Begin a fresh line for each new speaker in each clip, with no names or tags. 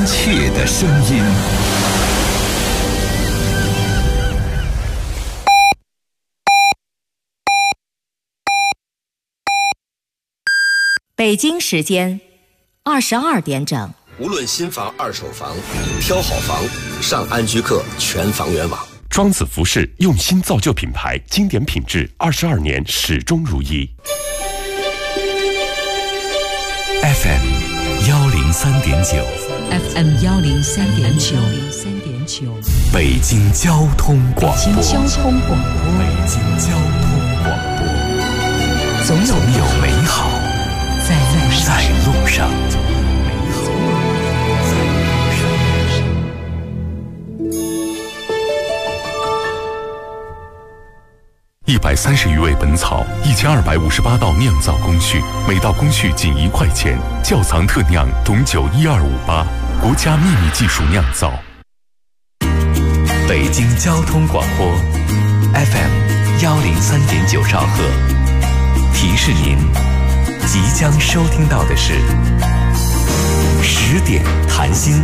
切的声音。
北京时间22点整。
无论新房、二手房，挑好房，上安居客全房源网。
庄子服饰用心造就品牌，经典品质，22年始终如一。
FM 103.9
FM 103.9
北京交通广播。
北京交通广播。
北京交通广播。总有美好在路上。130余味本草，1258道酿造工序，每道工序仅1块钱。窖藏特酿董酒12588，国家秘密技术酿造。北京交通广播 FM 103.9兆赫，提示您即将收听到的是10点谈心。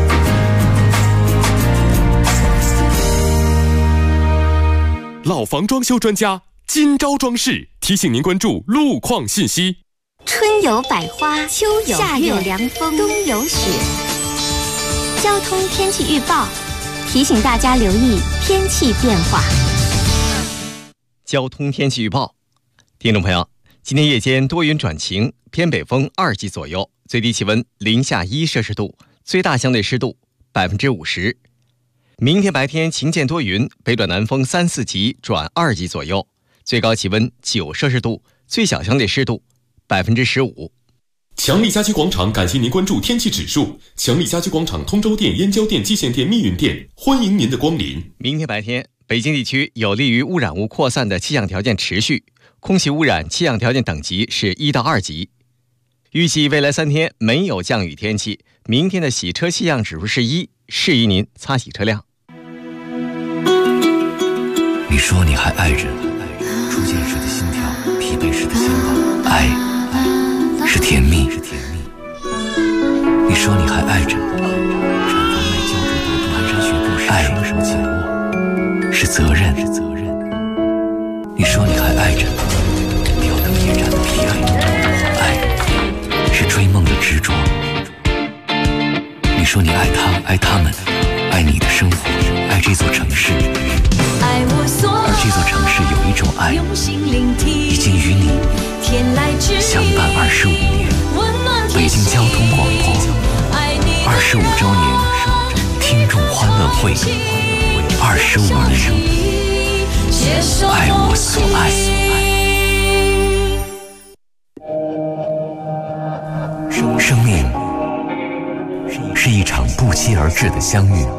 老房装修专家今朝装饰提醒您关注路况信息。
春有百花，秋有夏有凉风，冬有雪。交通天气预报提醒大家留意天气变化。
交通天气预报，听众朋友，今天夜间多云转晴，偏北风2级左右，最低气温零下1摄氏度，最大相对湿度50%。明天白天晴间多云，北转南风3、4级转2级左右，最高气温9摄氏度，最小相对湿度15%。
强力家居广场感谢您关注天气指数。强力家居广场通州店、燕郊店、蓟县店、密云店，欢迎您的光临。
明天白天，北京地区有利于污染物扩散的气象条件持续，空气污染气象条件等级是1到2级。预计未来3天没有降雨天气，明天的洗车气象指数是1，适宜您擦洗车辆。
你说你还爱着初见时的心跳，疲惫时的心动，爱是甜蜜。你说你还爱着产房内胶质毒蹒跚学步时双手紧握，是责任。你说你还爱着吊灯夜战的疲惫，爱是追梦的执着。你说你爱他，爱他们，爱你的生活，爱这座城市。而这座城市有一种爱，已经与你相伴25年。北京交通广播25周年听众欢乐会，25年，爱我所爱。生命是一场不期而至的相遇，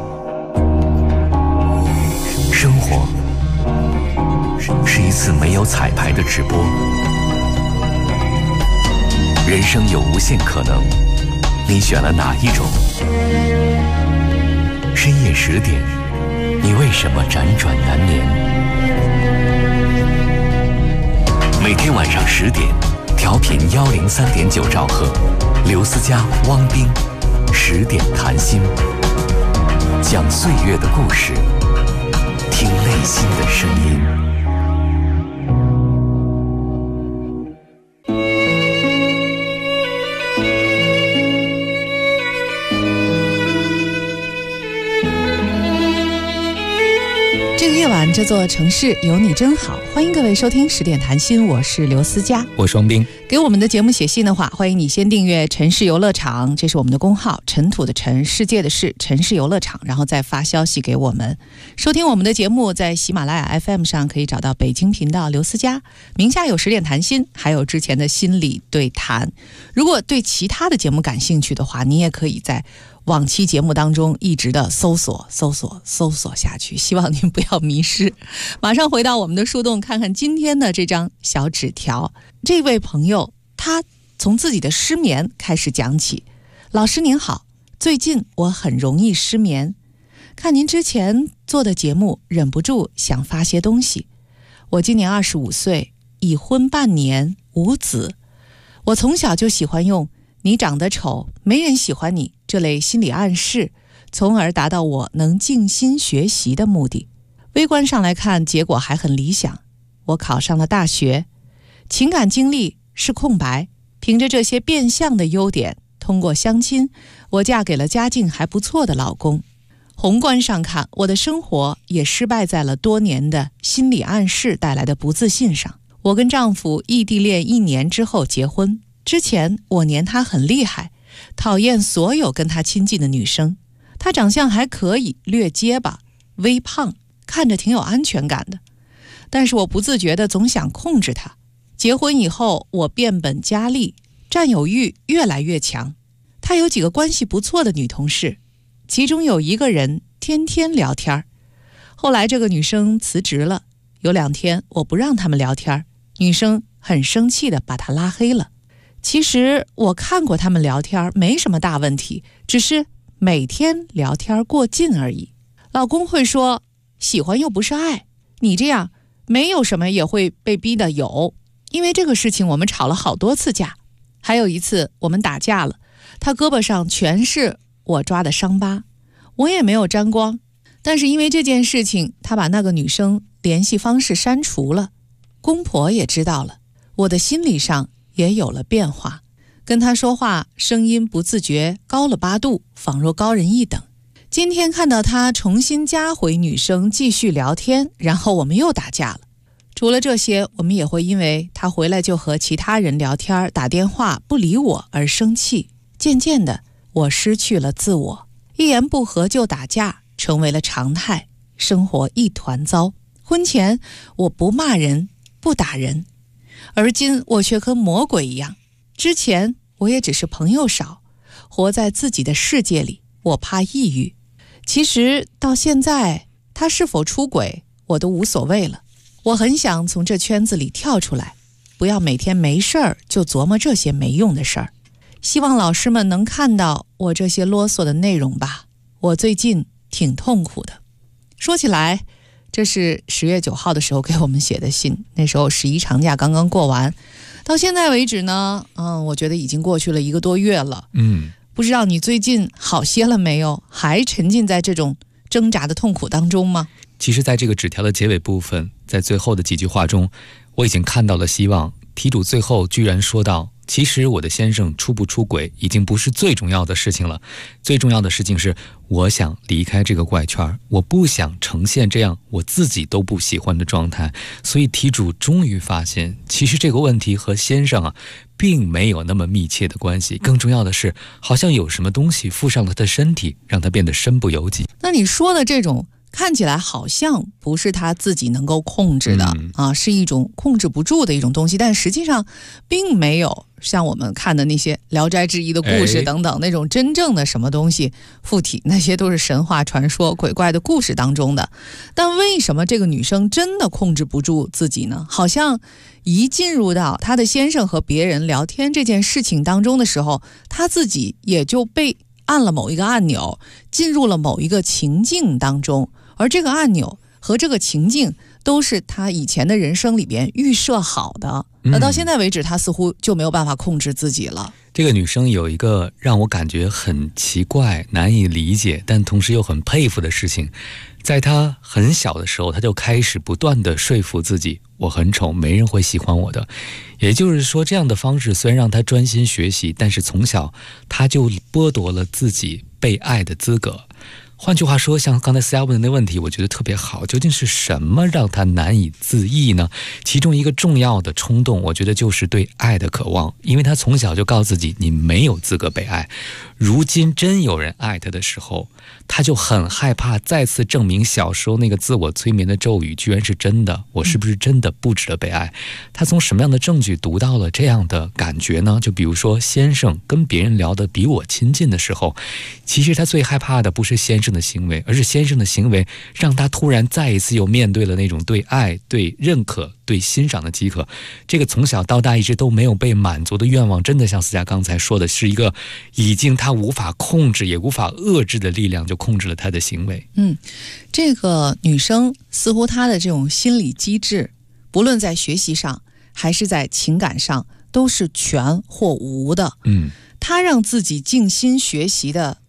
生活是一次没有彩排的直播。人生有无限可能，你选了哪一种？深夜10点，你为什么辗转难眠？每天晚上10点，调频103.9兆赫，刘思佳、汪冰10点谈心，讲岁月的故事，听内心的声音。
这个夜晚，这座城市有你真好。欢迎各位收听10点谈心，我是刘思佳，
我是王冰。
给我们的节目写信的话，欢迎你先订阅城市游乐场，这是我们的公号，尘土的尘，世界的世，城市游乐场，然后再发消息给我们。收听我们的节目，在喜马拉雅 FM 上可以找到北京频道刘思佳，名下有10点谈心，还有之前的心理对谈。如果对其他的节目感兴趣的话，你也可以在往期节目当中一直的搜索下去，希望您不要迷失。马上回到我们的树洞，看看今天的这张小纸条。这位朋友他从自己的失眠开始讲起。老师您好，最近我很容易失眠，看您之前做的节目，忍不住想发些东西。我今年25岁，已婚半年，无子。我从小就喜欢用你长得丑，没人喜欢你， 这类心理暗示，从而达到我能静心学习的目的。微观上来看，结果还很理想，我考上了大学，情感经历是空白，凭着这些变相的优点，通过相亲，我嫁给了家境还不错的老公。宏观上看，我的生活也失败在了多年的心理暗示带来的不自信上。我跟丈夫异地恋1年之后结婚，之前我黏他很厉害，讨厌所有跟他亲近的女生。他长相还可以，略结巴，微胖，看着挺有安全感的。但是我不自觉地总想控制他。结婚以后，我变本加厉，占有欲越来越强。他有几个关系不错的女同事，其中有一个人天天聊天。后来这个女生辞职了，有2天我不让他们聊天，女生很生气地把她拉黑了。其实我看过他们聊天，没什么大问题，只是每天聊天过劲而已。老公会说，喜欢又不是爱，你这样没有什么也会被逼的有。因为这个事情我们吵了好多次架。还有一次我们打架了，他胳膊上全是我抓的伤疤，我也没有沾光，但是因为这件事情，他把那个女生联系方式删除了。公婆也知道了，我的心理上也有了变化，跟他说话声音不自觉高了8度，仿若高人一等。今天看到他重新加回女生继续聊天，然后我们又打架了。除了这些，我们也会因为他回来就和其他人聊天打电话不理我而生气。渐渐的，我失去了自我，一言不合就打架成为了常态，生活一团糟。婚前我不骂人不打人，而今我却跟魔鬼一样。之前我也只是朋友少，活在自己的世界里，我怕抑郁。其实到现在，他是否出轨我都无所谓了。我很想从这圈子里跳出来，不要每天没事儿就琢磨这些没用的事儿。希望老师们能看到我这些啰嗦的内容吧，我最近挺痛苦的。说起来，这是10月9号的时候给我们写的信，那时候11长假刚刚过完，到现在为止呢，我觉得已经过去了1个多月了。不知道你最近好些了没有？还沉浸在这种挣扎的痛苦当中吗？
其实在这个纸条的结尾部分，在最后的几句话中，我已经看到了希望。题主最后居然说道，其实我的先生出不出轨已经不是最重要的事情了，最重要的事情是我想离开这个怪圈，我不想呈现这样我自己都不喜欢的状态。所以题主终于发现，其实这个问题和先生并没有那么密切的关系，更重要的是好像有什么东西附上了他的身体，让他变得身不由己。
那你说的这种看起来好像不是他自己能够控制的是一种控制不住的一种东西，但实际上并没有像我们看的那些《聊斋志异》的故事等等那种真正的什么东西附体，那些都是神话传说鬼怪的故事当中的。但为什么这个女生真的控制不住自己呢？好像一进入到她的先生和别人聊天这件事情当中的时候，她自己也就被按了某一个按钮，进入了某一个情境当中，而这个按钮和这个情境都是他以前的人生里边预设好的。那到现在为止，他似乎就没有办法控制自己了。
这个女生有一个让我感觉很奇怪、难以理解，但同时又很佩服的事情。在她很小的时候，她就开始不断地说服自己，我很丑，没人会喜欢我的。也就是说，这样的方式虽然让她专心学习，但是从小她就剥夺了自己被爱的资格。换句话说，像刚才思佳问的那问题，我觉得特别好。究竟是什么让他难以自抑呢？其中一个重要的冲动，我觉得就是对爱的渴望。因为他从小就告诉自己，你没有资格被爱。如今真有人爱他的时候，他就很害怕再次证明小时候那个自我催眠的咒语居然是真的。我是不是真的不值得被爱？他从什么样的证据读到了这样的感觉呢？就比如说，先生跟别人聊得比我亲近的时候，其实他最害怕的不是先生的行为，而是先生的行为让他突然再一次又面对了那种对爱、对认可、对欣赏的饥渴。这个从小到大一直都没有被满足的愿望，真的像思佳刚才说的，是一个已经他无法控制也无法遏制的力量，就控制了他的行为。
这个女生似乎她的这种心理机制，不论在学习上还是在情感上，都是全或无的。她让自己静心学习的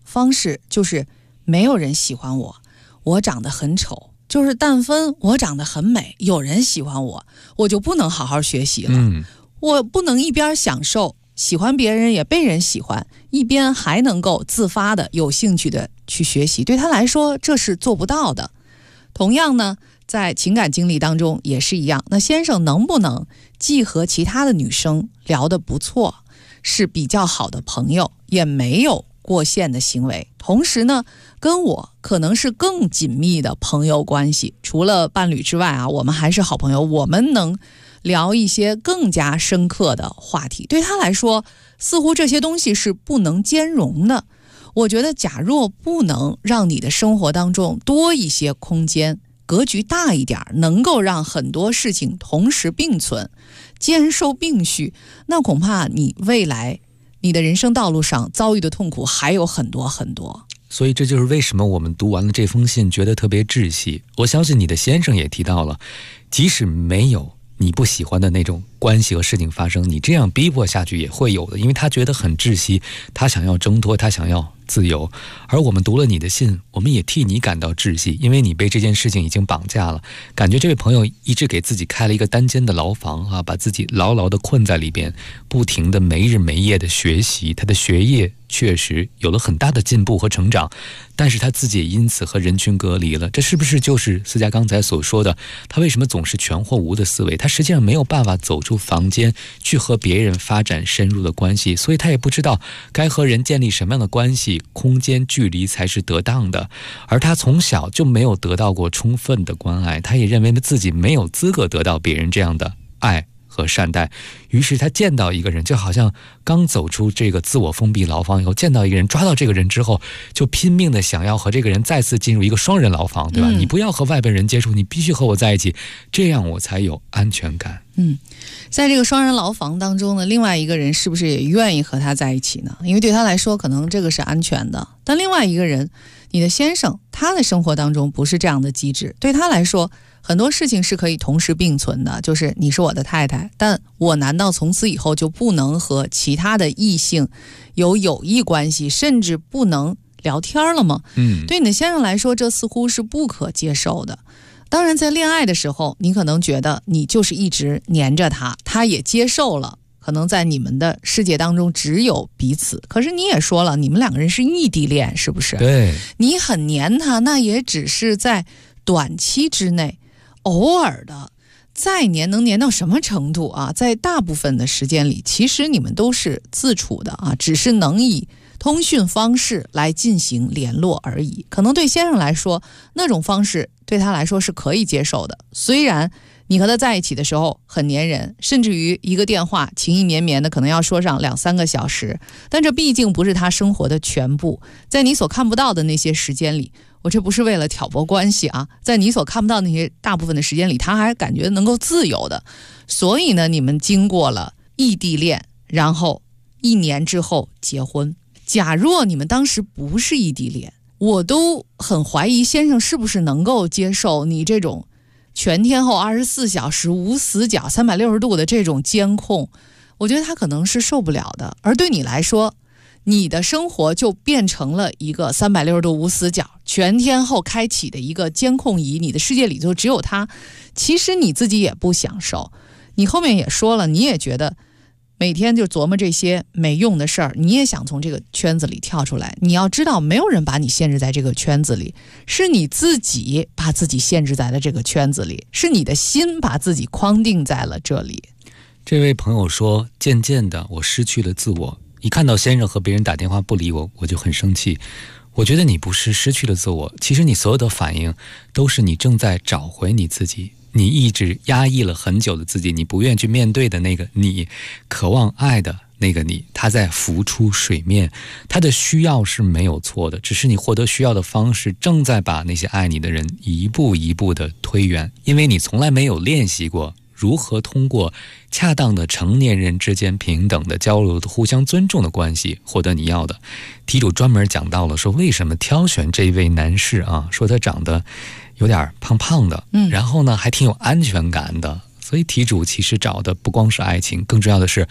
方式就是没有人喜欢我，我长得很丑，就是但分我长得很美，有人喜欢我，我就不能好好学习了。我不能一边享受喜欢别人也被人喜欢，一边还能够自发的有兴趣的去学习，对他来说这是做不到的。同样呢，在情感经历当中也是一样，那先生能不能既和其他的女生聊得不错，是比较好的朋友，也没有过线的行为，同时呢跟我可能是更紧密的朋友关系，除了伴侣之外啊，我们还是好朋友，我们能聊一些更加深刻的话题。对他来说似乎这些东西是不能兼容的。我觉得假若不能让你的生活当中多一些空间，格局大一点，能够让很多事情同时并存，兼收并蓄，那恐怕你未来你的人生道路上遭遇的痛苦还有很多很多。
所以这就是为什么我们读完了这封信觉得特别窒息。我相信你的先生也提到了，即使没有你不喜欢的那种关系和事情发生，你这样逼迫下去也会有的，因为他觉得很窒息，他想要挣脱，他想要自由。而我们读了你的信，我们也替你感到窒息，因为你被这件事情已经绑架了，感觉这位朋友一直给自己开了一个单间的牢房啊，把自己牢牢地困在里边，不停地没日没夜的学习，他的学业确实有了很大的进步和成长，但是他自己也因此和人群隔离了。这是不是就是思佳刚才所说的，他为什么总是全或无的思维？他实际上没有办法走出房间去和别人发展深入的关系，所以他也不知道该和人建立什么样的关系，空间距离才是得当的。而他从小就没有得到过充分的关爱，他也认为自己没有资格得到别人这样的爱和善待，于是他见到一个人，就好像刚走出这个自我封闭牢房以后，见到一个人，抓到这个人之后，就拼命的想要和这个人再次进入一个双人牢房，对吧？你不要和外边人接触，你必须和我在一起，这样我才有安全感。
在这个双人牢房当中呢，另外一个人是不是也愿意和他在一起呢？因为对他来说可能这个是安全的，但另外一个人，你的先生，他的生活当中不是这样的机制，对他来说很多事情是可以同时并存的，就是你是我的太太，但我难道从此以后就不能和其他的异性有友谊关系，甚至不能聊天了吗？对你的先生来说这似乎是不可接受的。当然在恋爱的时候，你可能觉得你就是一直黏着他，他也接受了，可能在你们的世界当中只有彼此。可是你也说了，你们两个人是异地恋，是不是？
对，
你很黏他，那也只是在短期之内，偶尔的再黏，能黏到什么程度啊？在大部分的时间里，其实你们都是自处的啊，只是能以通讯方式来进行联络而已。可能对先生来说，那种方式对他来说是可以接受的，虽然你和他在一起的时候很黏人，甚至于一个电话情意绵绵的可能要说上2-3个小时，但这毕竟不是他生活的全部。在你所看不到的那些时间里，我这不是为了挑拨关系啊，在你所看不到那些大部分的时间里，他还感觉能够自由的。所以呢，你们经过了异地恋，然后1年之后结婚。假若你们当时不是异地恋，我都很怀疑先生是不是能够接受你这种全天候24小时无死角360度的这种监控。我觉得他可能是受不了的。而对你来说，你的生活就变成了一个360度无死角全天候开启的一个监控仪，你的世界里就只有他。其实你自己也不享受，你后面也说了，你也觉得每天就琢磨这些没用的事儿，你也想从这个圈子里跳出来。你要知道，没有人把你限制在这个圈子里，是你自己把自己限制在了这个圈子里，是你的心把自己框定在了这里。
这位朋友说，渐渐的我失去了自我，一看到先生和别人打电话不理我，我就很生气。我觉得你不是失去了自我，其实你所有的反应都是你正在找回你自己，你一直压抑了很久的自己，你不愿去面对的那个你，渴望爱的那个你，他在浮出水面。他的需要是没有错的，只是你获得需要的方式正在把那些爱你的人一步一步的推远，因为你从来没有练习过如何通过恰当的成年人之间平等的交流的互相尊重的关系获得你要的。题主专门讲到了说为什么挑选这位男士啊，说他长得有点胖胖的，然后呢还挺有安全感的。所以题主其实找的不光是爱情，更重要的是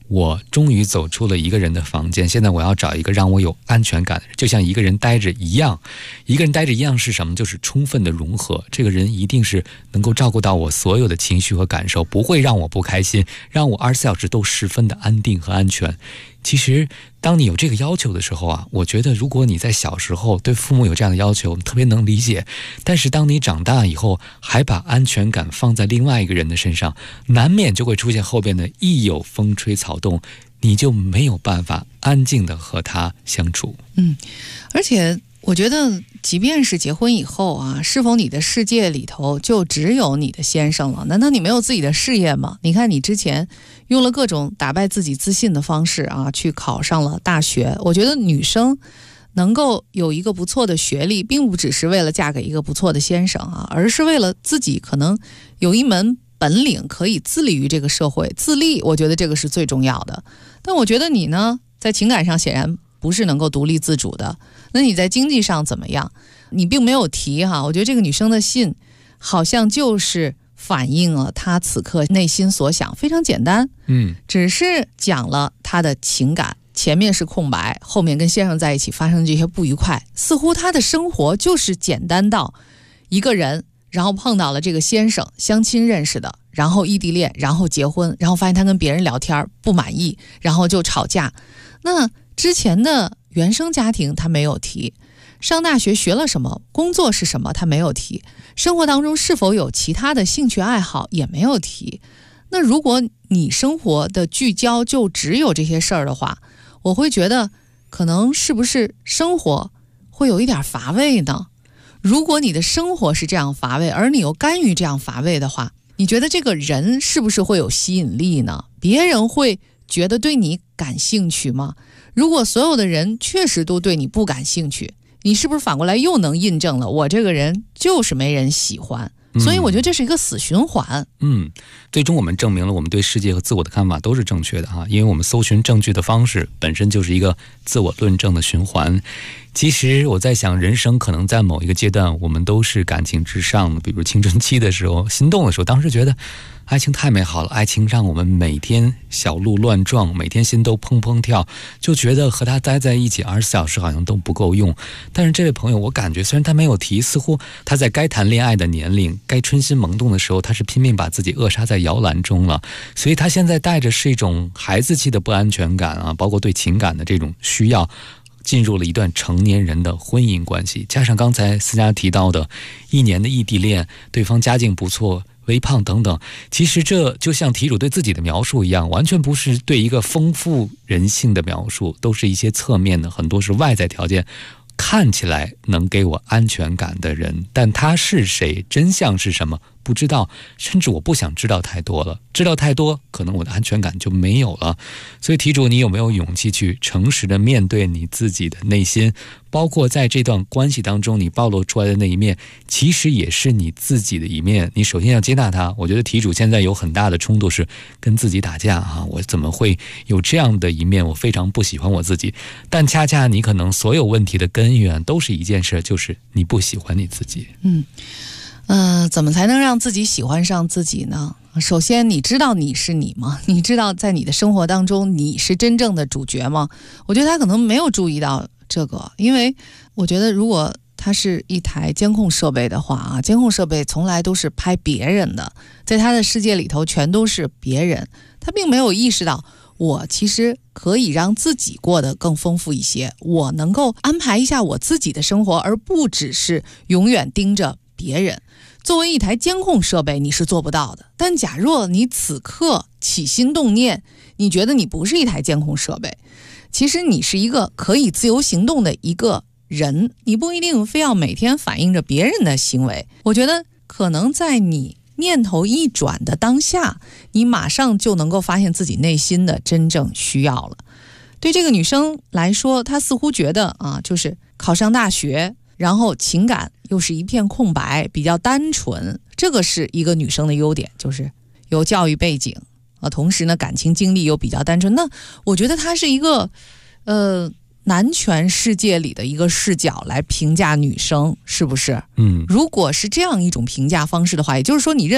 我终于走出了一个人的房间，现在我要找一个让我有安全感的人，就像一个人待着一样。一个人待着一样是什么？就是充分的融合。这个人一定是能够照顾到我所有的情绪和感受，不会让我不开心，让我24小时都十分的安定和安全。其实当你有这个要求的时候啊，我觉得如果你在小时候对父母有这样的要求，特别能理解。但是当你长大以后，还把安全感放在另外一个人的身上，难免就会出现后边的一有风吹草动，你就没有办法安静的和他相处。
而且我觉得即便是结婚以后啊，是否你的世界里头就只有你的先生了？难道你没有自己的事业吗？你看你之前用了各种打败自己自信的方式啊，去考上了大学。我觉得女生能够有一个不错的学历，并不只是为了嫁给一个不错的先生啊，而是为了自己可能有一门本领可以自立于这个社会，自立，我觉得这个是最重要的。但我觉得你呢，在情感上显然不是能够独立自主的。那你在经济上怎么样？你并没有提哈。我觉得这个女生的信好像就是反映了她此刻内心所想，非常简单，只是讲了她的情感，前面是空白，后面跟先生在一起发生这些不愉快，似乎她的生活就是简单到一个人，然后碰到了这个先生，相亲认识的，然后异地恋，然后结婚，然后发现他跟别人聊天不满意，然后就吵架。那之前的原生家庭他没有提，上大学学了什么，工作是什么他没有提，生活当中是否有其他的兴趣爱好也没有提。那如果你生活的聚焦就只有这些事儿的话，我会觉得可能是不是生活会有一点乏味呢？如果你的生活是这样乏味，而你又甘于这样乏味的话，你觉得这个人是不是会有吸引力呢？别人会觉得对你感兴趣吗？如果所有的人确实都对你不感兴趣，你是不是反过来又能印证了我这个人就是没人喜欢？所以我觉得这是一个死循环。
最终我们证明了我们对世界和自我的看法都是正确的哈，因为我们搜寻证据的方式本身就是一个自我论证的循环。其实我在想，人生可能在某一个阶段，我们都是感情至上的，比如青春期的时候，心动的时候，当时觉得爱情太美好了，爱情让我们每天小鹿乱撞，每天心都砰砰跳，就觉得和他待在一起24小时好像都不够用。但是这位朋友，我感觉虽然他没有提，似乎他在该谈恋爱的年龄，该春心萌动的时候，他是拼命把自己扼杀在摇篮中了。所以他现在带着是一种孩子气的不安全感啊，包括对情感的这种需要，进入了一段成年人的婚姻关系。加上刚才思佳提到的1年的异地恋，对方家境不错，微胖等等，其实这就像题主对自己的描述一样，完全不是对一个丰富人性的描述，都是一些侧面的，很多是外在条件看起来能给我安全感的人，但他是谁，真相是什么不知道，甚至我不想知道太多了，知道太多可能我的安全感就没有了。所以题主，你有没有勇气去诚实的面对你自己的内心，包括在这段关系当中你暴露出来的那一面，其实也是你自己的一面，你首先要接纳它。我觉得题主现在有很大的冲突是跟自己打架啊，我怎么会有这样的一面，我非常不喜欢我自己。但恰恰你可能所有问题的根源都是一件事，就是你不喜欢你自己。
怎么才能让自己喜欢上自己呢？首先，你知道你是你吗？你知道在你的生活当中你是真正的主角吗？我觉得他可能没有注意到这个，因为我觉得如果它是一台监控设备的话啊，监控设备从来都是拍别人的，在他的世界里头全都是别人，他并没有意识到我其实可以让自己过得更丰富一些，我能够安排一下我自己的生活，而不只是永远盯着别人。作为一台监控设备你是做不到的，但假若你此刻起心动念，你觉得你不是一台监控设备，其实你是一个可以自由行动的一个人，你不一定非要每天反映着别人的行为。我觉得可能在你念头一转的当下，你马上就能够发现自己内心的真正需要了。对这个女生来说，她似乎觉得就是考上大学，然后情感又是一片空白，比较单纯，这个是一个女生的优点，就是有教育背景同时呢感情经历又比较单纯。那我觉得她是一个男权世界里的一个视角来评价女生，是不是？如果是这样一种评价方式的话，也就是说你认为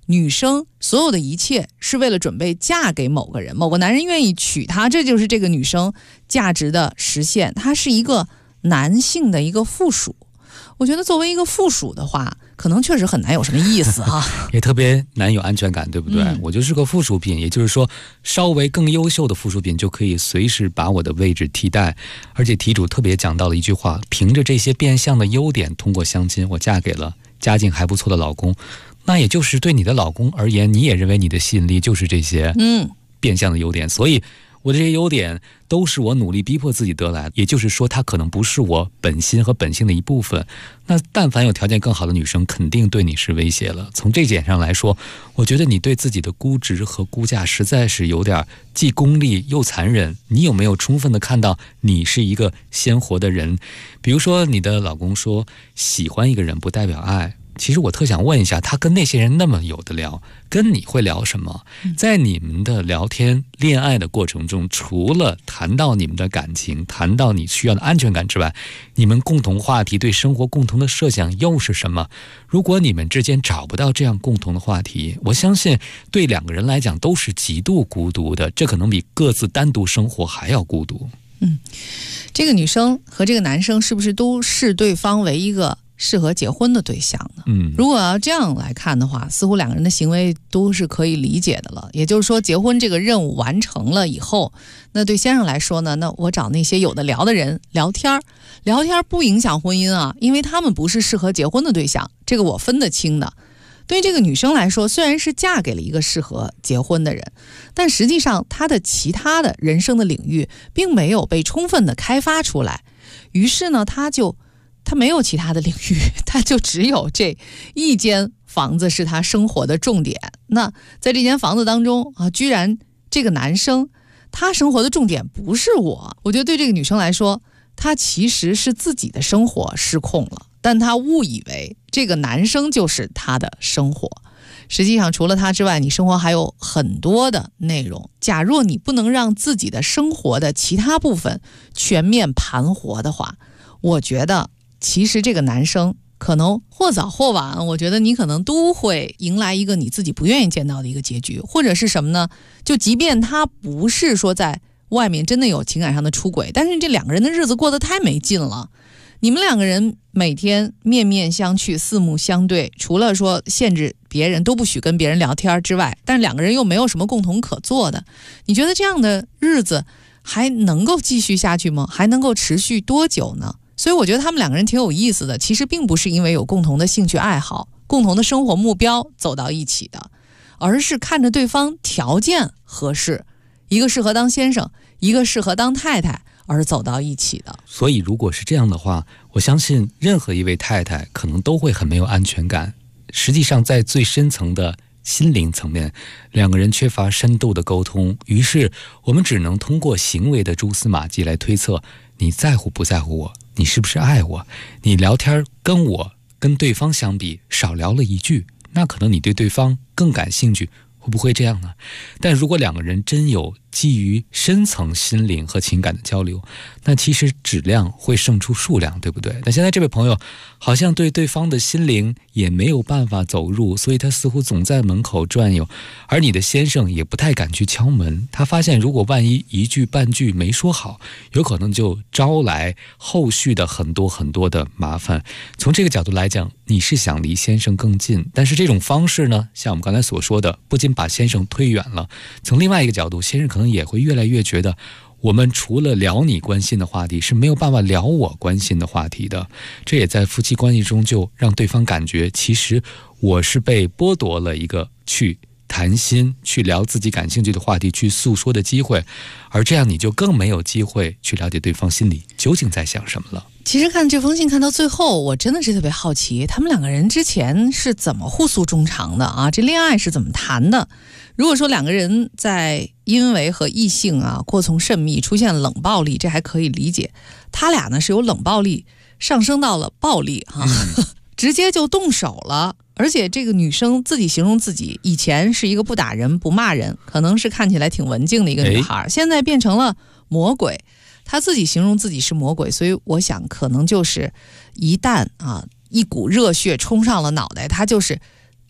女生所有的一切是为了准备嫁给某个人，某个男人愿意娶她，这就是这个女生价值的实现。她是一个男性的一个附属。我觉得作为一个附属的话，可能确实很难有什么意思哈，
也特别难有安全感，对不对？我就是个附属品，也就是说，稍微更优秀的附属品就可以随时把我的位置替代。而且题主特别讲到了一句话，凭着这些变相的优点，通过相亲，我嫁给了家境还不错的老公。那也就是对你的老公而言，你也认为你的吸引力就是这些变相的优点，所以我的这些优点都是我努力逼迫自己得来的，也就是说它可能不是我本心和本性的一部分。那但凡有条件更好的女生肯定对你是威胁了。从这点上来说，我觉得你对自己的估值和估价实在是有点既功利又残忍。你有没有充分的看到你是一个鲜活的人？比如说你的老公说喜欢一个人不代表爱，其实我特想问一下，他跟那些人那么有的聊，跟你会聊什么？在你们的聊天恋爱的过程中，除了谈到你们的感情，谈到你需要的安全感之外，你们共同话题对生活共同的设想又是什么？如果你们之间找不到这样共同的话题，我相信对两个人来讲都是极度孤独的，这可能比各自单独生活还要孤独。
这个女生和这个男生是不是都视对方为一个适合结婚的对象呢？如果要这样来看的话，似乎两个人的行为都是可以理解的了。也就是说，结婚这个任务完成了以后，那对先生来说呢，那我找那些有的聊的人聊天不影响婚姻啊，因为他们不是适合结婚的对象，这个我分得清的。对于这个女生来说，虽然是嫁给了一个适合结婚的人，但实际上她的其他的人生的领域并没有被充分的开发出来，于是呢，她没有其他的领域，她就只有这一间房子是她生活的重点。那在这间房子当中啊，居然这个男生他生活的重点不是我觉得对这个女生来说，她其实是自己的生活失控了，但她误以为这个男生就是她的生活。实际上除了他之外，你生活还有很多的内容。假若你不能让自己的生活的其他部分全面盘活的话，我觉得其实这个男生可能或早或晚，我觉得你可能都会迎来一个你自己不愿意见到的一个结局。或者是什么呢？就即便他不是说在外面真的有情感上的出轨，但是这两个人的日子过得太没劲了。你们两个人每天面面相觑，四目相对，除了说限制别人都不许跟别人聊天之外，但是两个人又没有什么共同可做的，你觉得这样的日子还能够继续下去吗？还能够持续多久呢？所以我觉得他们两个人挺有意思的，其实并不是因为有共同的兴趣爱好、共同的生活目标走到一起的，而是看着对方条件合适，一个适合当先生，一个适合当太太，而走到一起的。
所以如果是这样的话，我相信任何一位太太可能都会很没有安全感。实际上在最深层的心灵层面，两个人缺乏深度的沟通，于是我们只能通过行为的蛛丝马迹来推测你在乎不在乎我，你是不是爱我。你聊天跟对方相比少聊了一句，那可能你对对方更感兴趣，会不会这样呢？但如果两个人真有基于深层心灵和情感的交流，那其实质量会胜出数量，对不对？但现在这位朋友好像对对方的心灵也没有办法走入，所以他似乎总在门口转悠，而你的先生也不太敢去敲门。他发现如果万一一句半句没说好，有可能就招来后续的很多很多的麻烦。从这个角度来讲，你是想离先生更近，但是这种方式呢，像我们刚才所说的，不仅把先生推远了，从另外一个角度，先生可能也会越来越觉得我们除了聊你关心的话题是没有办法聊我关心的话题的。这也在夫妻关系中就让对方感觉其实我是被剥夺了一个去谈心、去聊自己感兴趣的话题、去诉说的机会，而这样你就更没有机会去了解对方心里究竟在想什么了。
其实看这封信看到最后，我真的是特别好奇，他们两个人之前是怎么互诉衷肠的啊？这恋爱是怎么谈的？如果说两个人在因为和异性过从甚密，出现冷暴力，这还可以理解。他俩呢是由冷暴力上升到了暴力直接就动手了。而且这个女生自己形容自己以前是一个不打人不骂人，可能是看起来挺文静的一个女孩，现在变成了魔鬼。她自己形容自己是魔鬼，所以我想可能就是一旦一股热血冲上了脑袋，她就是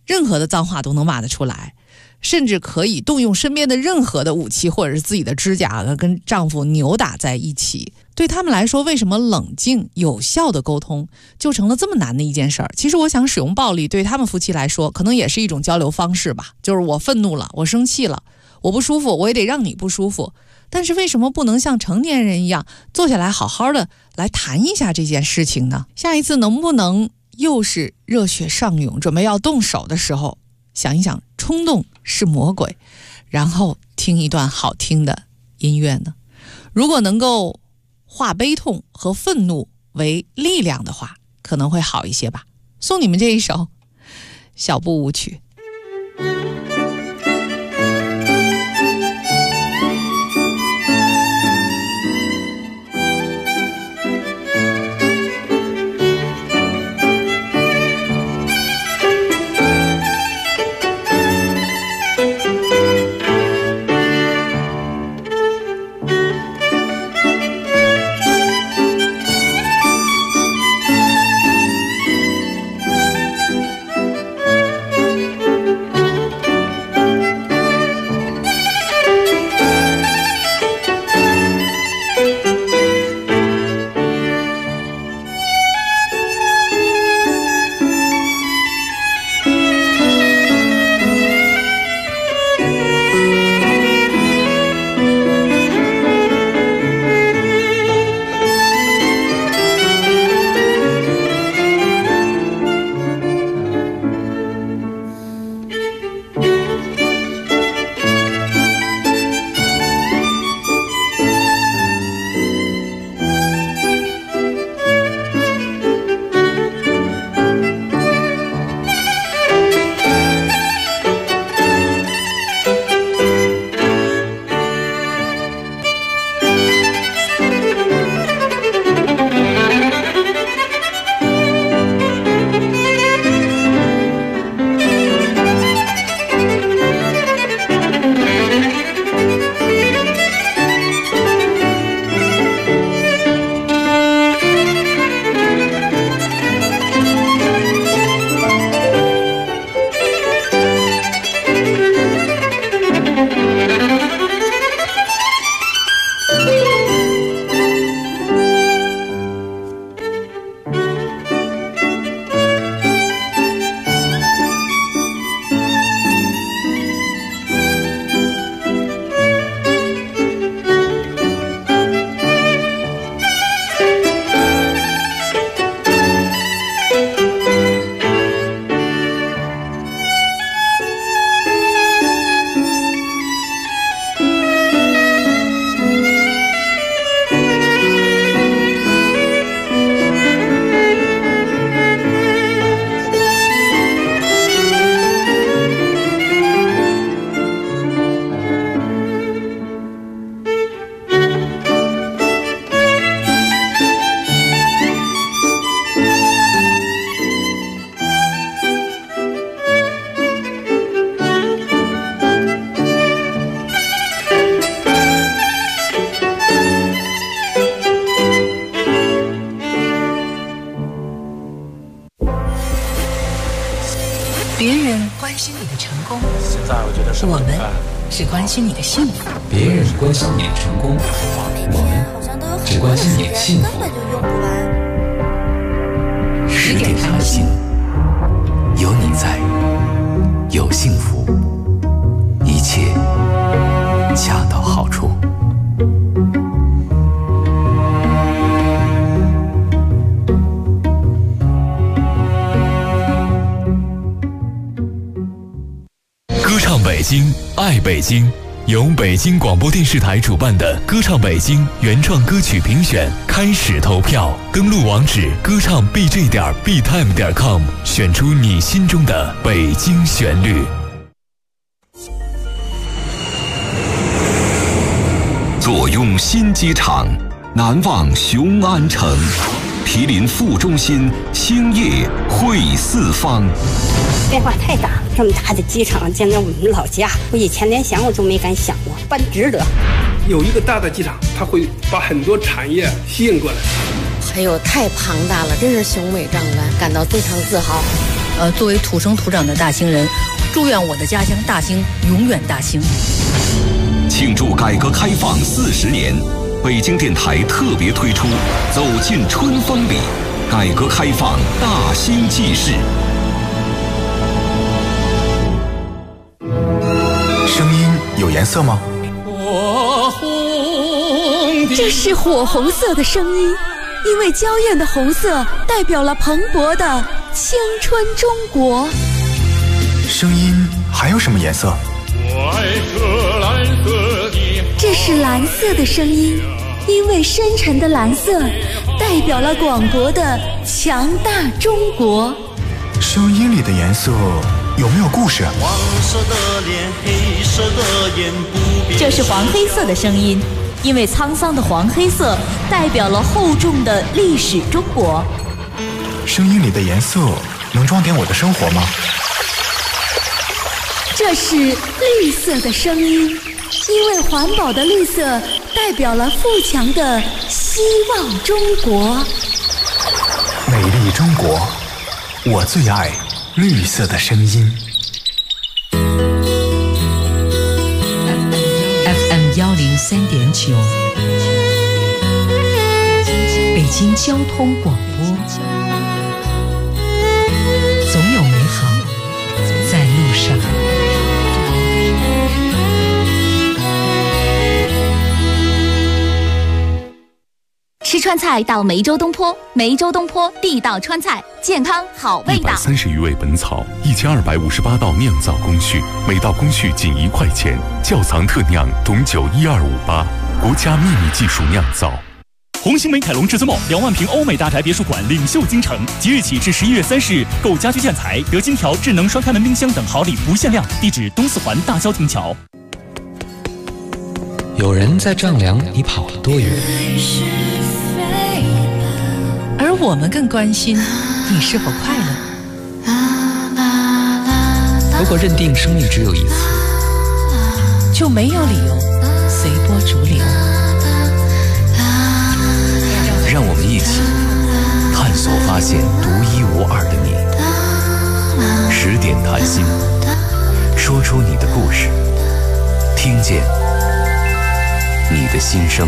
任何的脏话都能骂得出来，甚至可以动用身边的任何的武器或者是自己的指甲跟丈夫扭打在一起。对他们来说，为什么冷静有效的沟通就成了这么难的一件事儿？其实我想，使用暴力对他们夫妻来说可能也是一种交流方式吧，就是我愤怒了，我生气了，我不舒服，我也得让你不舒服。但是为什么不能像成年人一样坐下来好好的来谈一下这件事情呢？下一次能不能又是热血上涌，准备要动手的时候，想一想冲动是魔鬼，然后听一段好听的音乐呢？如果能够化悲痛和愤怒为力量的话，可能会好一些吧。送你们这一首小步舞曲。
别人关心你的成功，
现在我觉得
我们只关心你的幸福。
别人关心你的成功，我们只关心你的幸福。
10点上的心，有你在，有幸福，一切恰到好处。
歌唱北京，爱北京，由北京广播电视台主办的歌唱北京原创歌曲评选开始投票，登录网址歌唱 bj.btime.com， 选出你心中的北京旋律。
坐拥新机场，难忘雄安城，毗邻副中心，星夜会四方。
变化太大，这么大的机场，简直我们老家，我以前连想我都没敢想过，办值得。
有一个大的机场，它会把很多产业吸引过来。
哎呦，太庞大了，真是雄伟壮观，感到非常自豪。
作为土生土长的大兴人，祝愿我的家乡大兴永远大兴。
庆祝改革开放40年，北京电台特别推出《走进春风里》，改革开放大兴纪事。
声音有颜色吗？
这是火红色的声音，因为娇艳的红色代表了蓬勃的青春中国。
声音还有什么颜色？
这是蓝色的声音，因为深沉的蓝色代表了广博的强大中国。
声音里的颜色有没有故事？
黄色的脸，黑色的眼，不变。
这是黄黑色的声音，因为沧桑的黄黑色代表了厚重的历史中国。
声音里的颜色能装点我的生活吗？
这是绿色的声音，因为环保的绿色代表了富强的希望中国。
美丽中国，我最爱绿色的声音。
FM 103.9，北京交通广播，总有美好在路上。
吃川菜到梅州东坡，梅州东坡地道川菜，健康好味道。
130余味本草，1258道酿造工序，每道工序仅1块钱。窖藏特酿董酒12588，国家秘密技术酿造。
红星美凯龙至尊茂2万平欧美大宅别墅馆领袖京城，即日起至11月30日，购家居建材得金条、智能双开门冰箱等好礼不限量。地址东四环大郊亭桥。
有人在丈量你跑了多远，
而我们更关心你是否快乐。
如果认定生命只有一次，
就没有理由随波逐流。
让我们一起探索发现独一无二的你。10点谈心，说出你的故事，听见你的心声。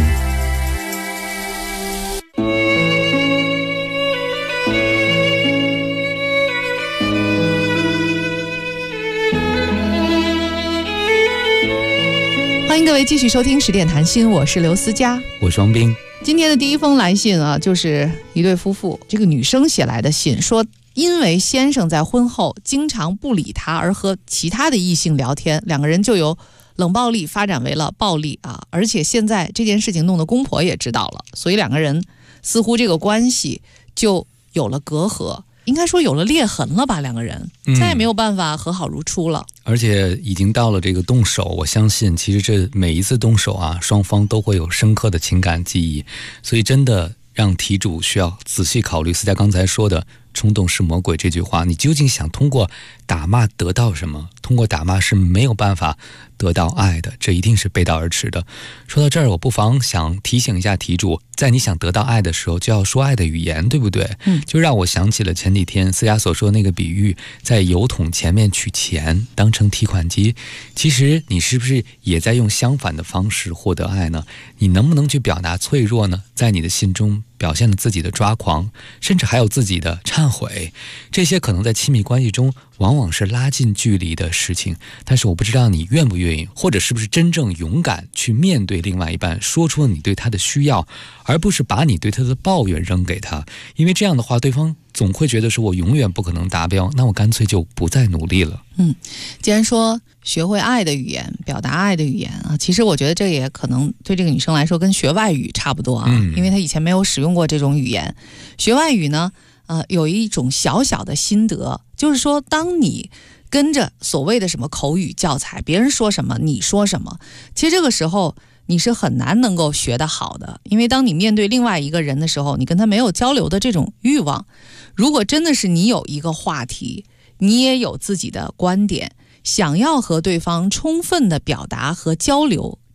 欢迎各位继续收听10点谈心，我是刘思佳，
我是王斌。
今天的第一封来信啊，就是一对夫妇，这个女生写来的信，说因为先生在婚后经常不理她而和其他的异性聊天，两个人就由冷暴力发展为了暴力啊！而且现在这件事情弄得公婆也知道了，所以两个人似乎这个关系就有了隔阂，应该说有了裂痕了吧？两个人再也没有办法和好如初了。
而且已经到了这个动手，我相信其实这每一次动手啊，双方都会有深刻的情感记忆，所以真的让题主需要仔细考虑思佳刚才说的冲动是魔鬼这句话，你究竟想通过打骂得到什么？通过打骂是没有办法得到爱的，这一定是背道而驰的。说到这儿，我不妨想提醒一下题主，在你想得到爱的时候，就要说爱的语言，对不对？就让我想起了前几天思佳所说的那个比喻，在油桶前面取钱当成提款机，其实你是不是也在用相反的方式获得爱呢？你能不能去表达脆弱呢？在你的信中表现了自己的抓狂，甚至还有自己的忏悔，这些可能在亲密关系中往往是拉近距离的事情，但是我不知道你愿不愿意，或者是不是真正勇敢去面对另外一半，说出你对他的需要，而不是把你对他的抱怨扔给他，因为这样的话对方总会觉得说我永远不可能达标，那我干脆就不再努力了。
既然说学会爱的语言，表达爱的语言啊，其实我觉得这也可能对这个女生来说跟学外语差不多啊，因为她以前没有使用过这种语言。学外语呢，有一种小小的心得，就是说当你跟着所谓的什么口语教材，别人说什么你说什么，其实这个时候你是很难能够学得好的，因为当你面对另外一个人的时候，你跟他没有交流的这种欲望。如果真的是你有一个话题，你也有自己的观点，想要和对方充分的表达和交流，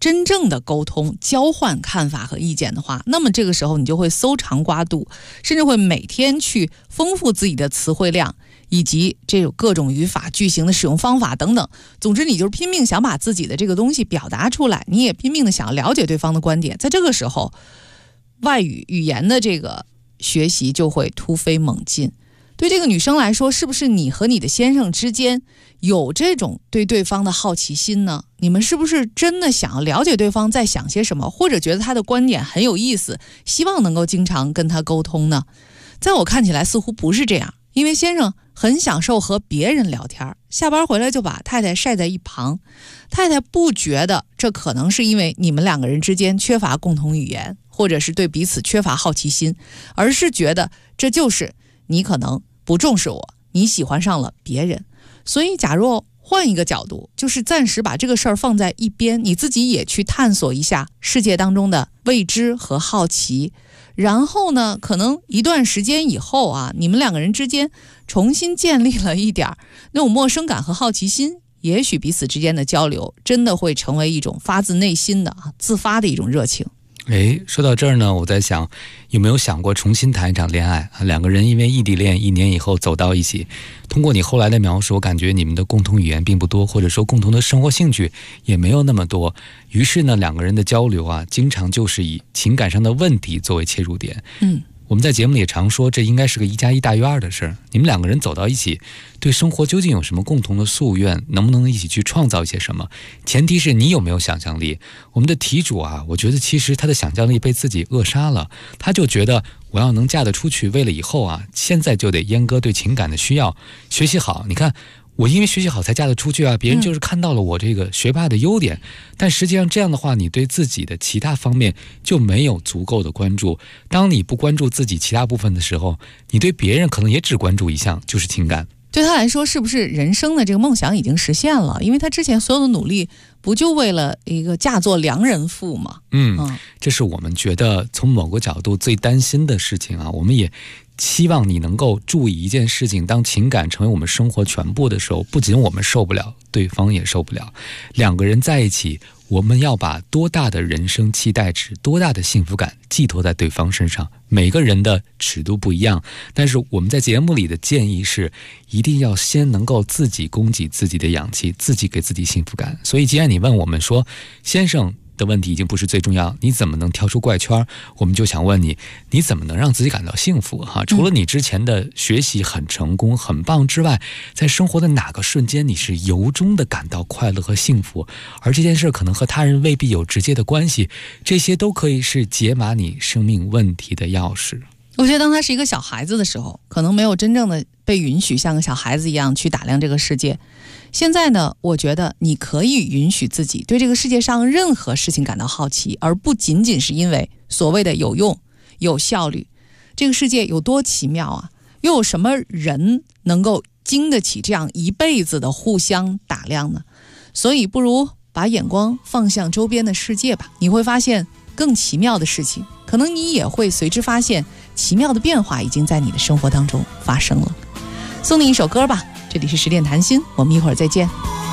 真正的沟通、交换看法和意见的话，那么这个时候你就会搜肠刮肚，甚至会每天去丰富自己的词汇量，以及这种各种语法句型的使用方法等等。总之你就是拼命想把自己的这个东西表达出来，你也拼命的想了解对方的观点。在这个时候，外语语言的这个学习就会突飞猛进。对这个女生来说，是不是你和你的先生之间有这种对对方的好奇心呢？你们是不是真的想要了解对方在想些什么，或者觉得他的观点很有意思，希望能够经常跟他沟通呢？在我看起来似乎不是这样，因为先生很享受和别人聊天，下班回来就把太太晒在一旁。太太不觉得这可能是因为你们两个人之间缺乏共同语言，或者是对彼此缺乏好奇心，而是觉得这就是你可能不重视我，你喜欢上了别人。所以假若换一个角度，就是暂时把这个事儿放在一边，你自己也去探索一下世界当中的未知和好奇。然后呢，可能一段时间以后啊，你们两个人之间重新建立了一点那种陌生感和好奇心，也许彼此之间的交流真的会成为一种发自内心的自发的一种热情。
说到这儿呢，我在想，有没有想过重新谈一场恋爱？两个人因为异地恋1年以后走到一起，通过你后来的描述，我感觉你们的共同语言并不多，或者说共同的生活兴趣也没有那么多。于是呢，两个人的交流啊，经常就是以情感上的问题作为切入点。我们在节目里也常说，这应该是个1+1大于2的事儿。你们两个人走到一起，对生活究竟有什么共同的夙愿？能不能一起去创造一些什么？前提是你有没有想象力。我们的题主啊，我觉得其实他的想象力被自己扼杀了。他就觉得我要能嫁得出去，为了以后啊，现在就得阉割对情感的需要，学习好。你看，我因为学习好才嫁得出去啊，别人就是看到了我这个学霸的优点，但实际上这样的话，你对自己的其他方面就没有足够的关注。当你不关注自己其他部分的时候，你对别人可能也只关注一项，就是情感。
对他来说，是不是人生的这个梦想已经实现了？因为他之前所有的努力，不就为了一个嫁作良人妇吗？
这是我们觉得从某个角度最担心的事情啊。我们也希望你能够注意一件事情，当情感成为我们生活全部的时候，不仅我们受不了，对方也受不了。两个人在一起，我们要把多大的人生期待值，多大的幸福感寄托在对方身上。每个人的尺度不一样，但是我们在节目里的建议是，一定要先能够自己供给自己的氧气，自己给自己幸福感。所以既然你问我们说，先生的问题已经不是最重要，你怎么能跳出怪圈？我们就想问你，你怎么能让自己感到幸福？除了你之前的学习很成功、很棒之外，在生活的哪个瞬间你是由衷的感到快乐和幸福？而这件事可能和他人未必有直接的关系，这些都可以是解码你生命问题的钥匙。
我觉得当他是一个小孩子的时候，可能没有真正的被允许像个小孩子一样去打量这个世界。现在呢，我觉得你可以允许自己对这个世界上任何事情感到好奇，而不仅仅是因为所谓的有用、有效率。这个世界有多奇妙啊！又有什么人能够经得起这样一辈子的互相打量呢？所以不如把眼光放向周边的世界吧，你会发现更奇妙的事情，可能你也会随之发现奇妙的变化已经在你的生活当中发生了。送你一首歌吧，这里是十点谈心，我们一会儿再见。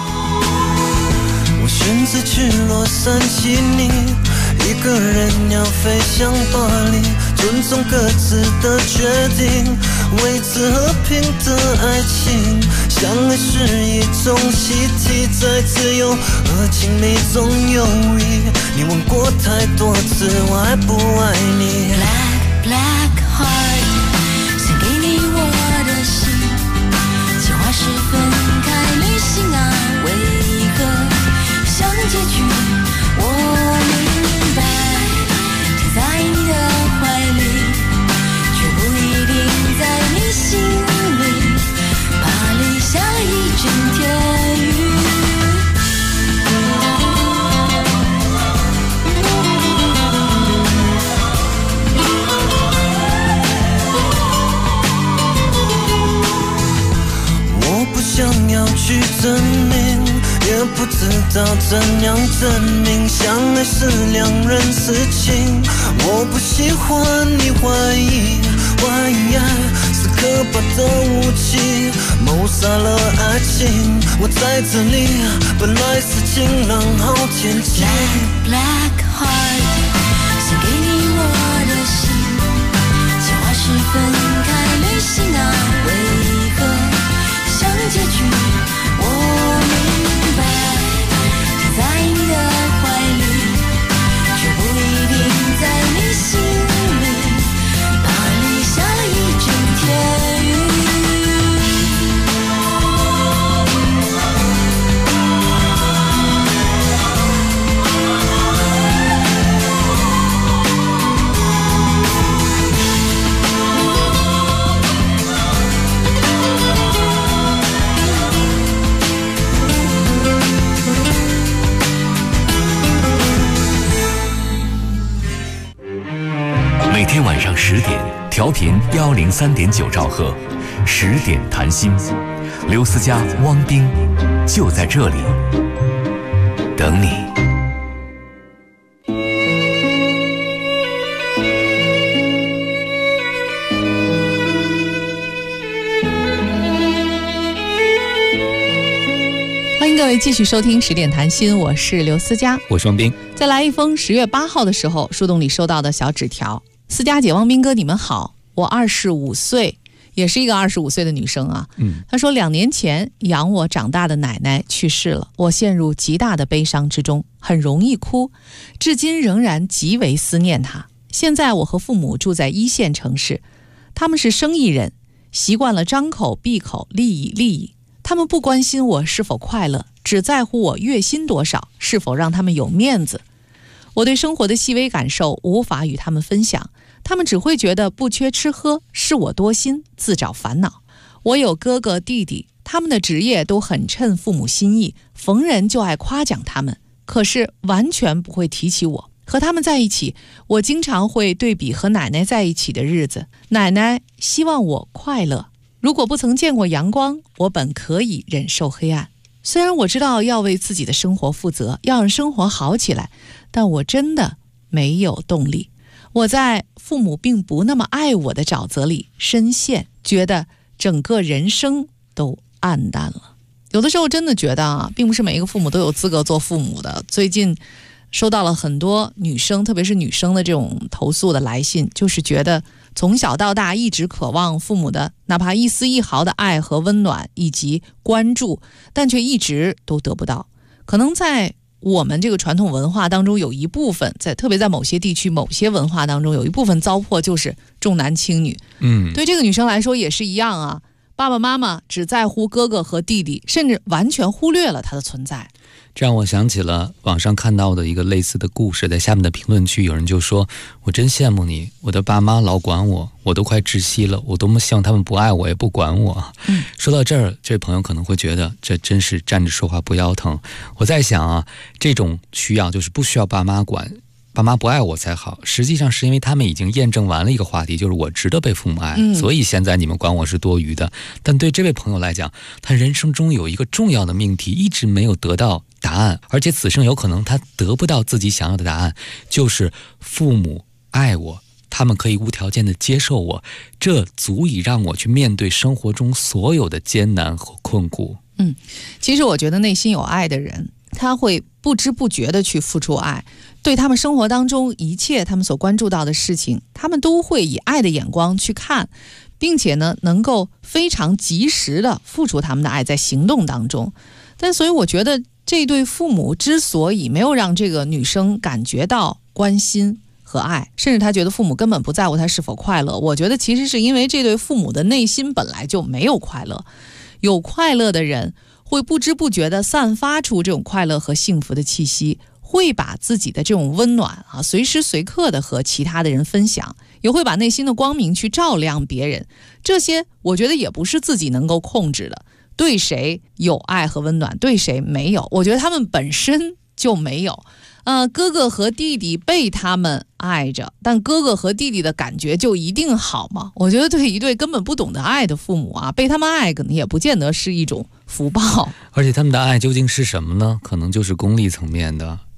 我选择去洛杉矶，你一个人要飞向巴黎，尊重各自的决定，维持和平的爱情。相爱是一种习题，在自由和亲密中游移。你问过太多次，我爱不爱你？
Black heart， 献给你我的心，计划是分开旅行啊，为何像结局？我明白，停在你的怀里，却不一定在你心里。巴黎下一整天雨。想要去证明，也不知道怎样证明。相爱是两人事情，我不喜欢你怀疑，怀疑爱是可怕的武器，谋杀了爱情。
我在这里，本来是晴朗好天气。
Black heart， 献给你我的心，计划是分开旅行啊，为何像结局？我明白，停在你的怀里，却不一定在你心里，怕你下了一整天雨。
每天晚上10点，调频103.9兆赫，10点谈心，刘思佳、汪冰就在这里等你。
欢迎各位继续收听10点谈心，我是刘思佳，
我是汪冰。
再来一封10月8号的时候树洞里收到的小纸条。思佳姐、汪斌哥，你们好，我25岁，也是一个25岁的女生啊。她说2年前养我长大的奶奶去世了，我陷入极大的悲伤之中，很容易哭，至今仍然极为思念她。现在我和父母住在1线城市，他们是生意人，习惯了张口闭口利益，他们不关心我是否快乐，只在乎我月薪多少，是否让他们有面子。我对生活的细微感受无法与他们分享，他们只会觉得不缺吃喝是我多心，自找烦恼。我有哥哥弟弟，他们的职业都很称父母心意，逢人就爱夸奖他们，可是完全不会提起我。和他们在一起，我经常会对比和奶奶在一起的日子。奶奶希望我快乐，如果不曾见过阳光，我本可以忍受黑暗。虽然我知道要为自己的生活负责，要让生活好起来，但我真的没有动力。我在父母并不那么爱我的沼泽里深陷，觉得整个人生都暗淡了。有的时候真的觉得啊，并不是每一个父母都有资格做父母的。最近收到了很多女生，特别是女生的这种投诉的来信，就是觉得从小到大一直渴望父母的哪怕一丝一毫的爱和温暖以及关注，但却一直都得不到。可能在我们这个传统文化当中，有一部分特别在某些地区某些文化当中，有一部分糟粕就是重男轻女。对这个女生来说也是一样啊，爸爸妈妈只在乎哥哥和弟弟，甚至完全忽略了他的存在。
这让我想起了网上看到的一个类似的故事，在下面的评论区有人就说，我真羡慕你，我的爸妈老管我，我都快窒息了，我多么希望他们不爱我也不管我。说到这儿，这位朋友可能会觉得这真是站着说话不腰疼。我在想啊，这种需要就是不需要爸妈管，爸妈不爱我才好，实际上是因为他们已经验证完了一个话题，就是我值得被父母爱，所以现在你们管我是多余的。但对这位朋友来讲，他人生中有一个重要的命题一直没有得到答案，而且此生有可能他得不到自己想要的答案，就是父母爱我，他们可以无条件的接受我，这足以让我去面对生活中所有的艰难和困苦。
其实我觉得内心有爱的人，他会不知不觉的去付出爱，对他们生活当中一切他们所关注到的事情，他们都会以爱的眼光去看，并且呢能够非常及时的付出他们的爱在行动当中。但所以我觉得这对父母之所以没有让这个女生感觉到关心和爱，甚至她觉得父母根本不在乎她是否快乐，我觉得其实是因为这对父母的内心本来就没有快乐。有快乐的人会不知不觉地散发出这种快乐和幸福的气息，会把自己的这种温暖啊，随时随刻地和其他的人分享，也会把内心的光明去照亮别人。这些我觉得也不是自己能够控制的，对谁有爱和温暖，对谁没有，我觉得他们本身就没有。哥哥和弟弟被他们爱着，但哥哥和弟弟的感觉就一定好吗？我觉得对一对根本不懂得爱的父母啊，被他们爱可能也不见得是一种福报。
而且他们的爱究竟是什么呢？可能就是功利层面的，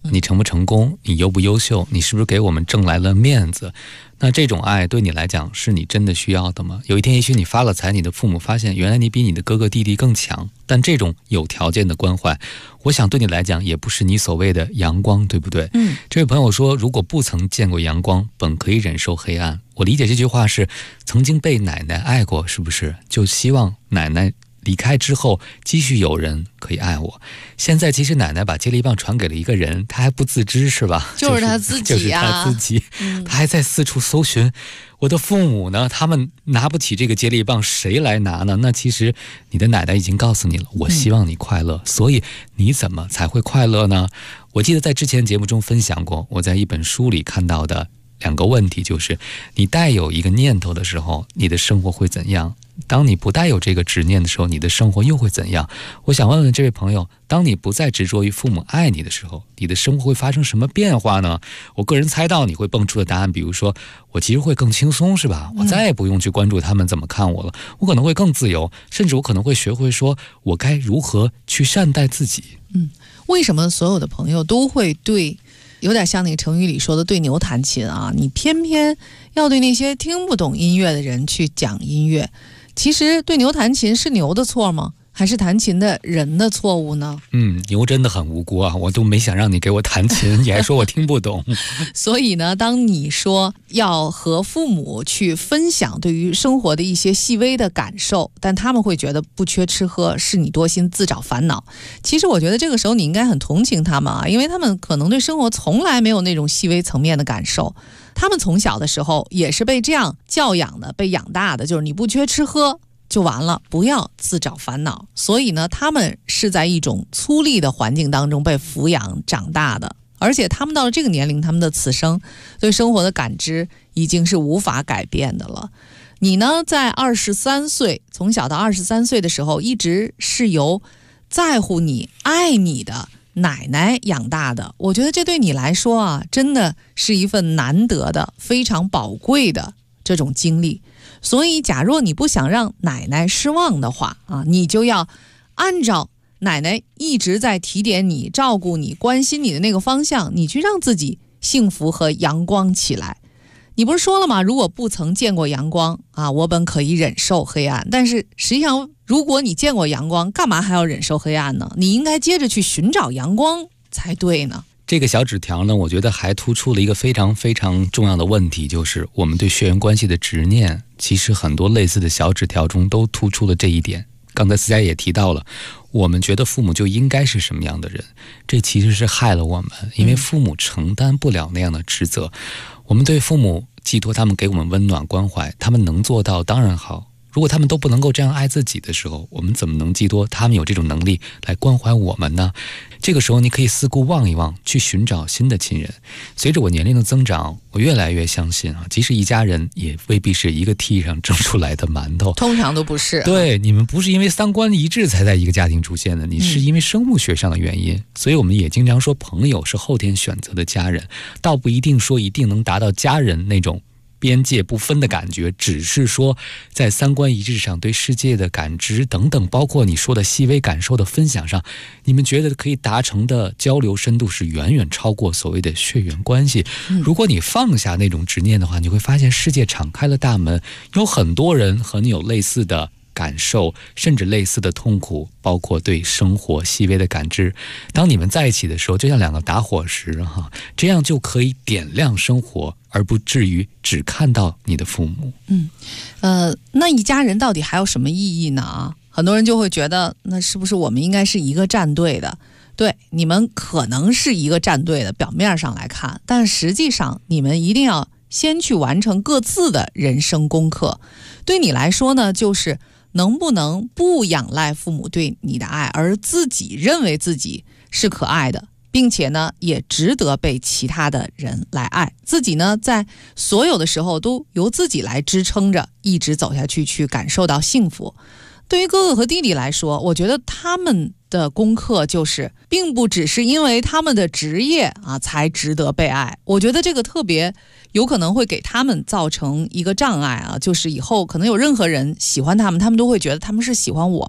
你成不成功，你优不优秀，你是不是给我们挣来了面子。那这种爱对你来讲是你真的需要的吗？有一天也许你发了财，你的父母发现原来你比你的哥哥弟弟更强，但这种有条件的关怀，我想对你来讲也不是你所谓的阳光，对不对？这位朋友说，如果不曾见过阳光，本可以忍受黑暗。我理解这句话是曾经被奶奶爱过，是不是就希望奶奶离开之后继续有人可以爱我。现在其实奶奶把接力棒传给了一个人，他还不自知，是吧？
就是他自己啊，
就是他自己，他还在四处搜寻我的父母呢，他们拿不起这个接力棒，谁来拿呢？那其实你的奶奶已经告诉你了，我希望你快乐，所以你怎么才会快乐呢？我记得在之前节目中分享过，我在一本书里看到的2个问题，就是你带有一个念头的时候，你的生活会怎样？当你不带有这个执念的时候，你的生活又会怎样？我想问问这位朋友，当你不再执着于父母爱你的时候，你的生活会发生什么变化呢？我个人猜到你会蹦出的答案，比如说我其实会更轻松，是吧？我再也不用去关注他们怎么看我了，我可能会更自由，甚至我可能会学会说我该如何去善待自己。
为什么所有的朋友都会对，有点像那个成语里说的对牛弹琴啊，你偏偏要对那些听不懂音乐的人去讲音乐？其实对牛弹琴是牛的错吗？还是弹琴的人的错误呢？
牛真的很无辜啊，我都没想让你给我弹琴，你还说我听不懂。
所以呢，当你说要和父母去分享对于生活的一些细微的感受，但他们会觉得不缺吃喝是你多心自找烦恼。其实我觉得这个时候你应该很同情他们啊，因为他们可能对生活从来没有那种细微层面的感受。他们从小的时候也是被这样教养的，被养大的，就是你不缺吃喝就完了，不要自找烦恼。所以呢，他们是在一种粗粝的环境当中被抚养长大的，而且他们到了这个年龄，他们的此生对生活的感知已经是无法改变的了。你呢，在23岁，从小到23岁的时候，一直是由在乎你、爱你的奶奶养大的。我觉得这对你来说啊，真的是一份难得的、非常宝贵的这种经历。所以假若你不想让奶奶失望的话啊，你就要按照奶奶一直在提点你、照顾你、关心你的那个方向，你去让自己幸福和阳光起来。你不是说了吗？如果不曾见过阳光啊，我本可以忍受黑暗。但是实际上，如果你见过阳光，干嘛还要忍受黑暗呢？你应该接着去寻找阳光才对呢。
这个小纸条呢，我觉得还突出了一个非常非常重要的问题，就是我们对血缘关系的执念。其实很多类似的小纸条中都突出了这一点。刚才思佳也提到了，我们觉得父母就应该是什么样的人，这其实是害了我们，因为父母承担不了那样的职责。我们对父母寄托他们给我们温暖关怀，他们能做到当然好。如果他们都不能够这样爱自己的时候，我们怎么能寄托他们有这种能力来关怀我们呢？这个时候你可以四顾望一望，去寻找新的亲人。随着我年龄的增长，我越来越相信啊，即使一家人也未必是一个屉上蒸出来的馒头，
通常都不是。
对，你们不是因为三观一致才在一个家庭出现的，你是因为生物学上的原因。所以我们也经常说朋友是后天选择的家人，倒不一定说一定能达到家人那种边界不分的感觉，只是说在三观一致上，对世界的感知等等，包括你说的细微感受的分享上，你们觉得可以达成的交流深度是远远超过所谓的血缘关系。如果你放下那种执念的话，你会发现世界敞开了大门，有很多人和你有类似的感受，甚至类似的痛苦，包括对生活细微的感知。当你们在一起的时候，就像两个打火石这样就可以点亮生活，而不至于只看到你的父母。
那一家人到底还有什么意义呢？很多人就会觉得，那是不是我们应该是一个战队的？对，你们可能是一个战队的，表面上来看，但实际上你们一定要先去完成各自的人生功课。对你来说呢，就是能不能不仰赖父母对你的爱，而自己认为自己是可爱的，并且呢也值得被其他的人来爱，自己呢在所有的时候都由自己来支撑着一直走下去，去感受到幸福。对于哥哥和弟弟来说，我觉得他们的功课就是并不只是因为他们的职业才值得被爱。我觉得这个特别有可能会给他们造成一个障碍就是以后可能有任何人喜欢他们，他们都会觉得他们是喜欢我吗？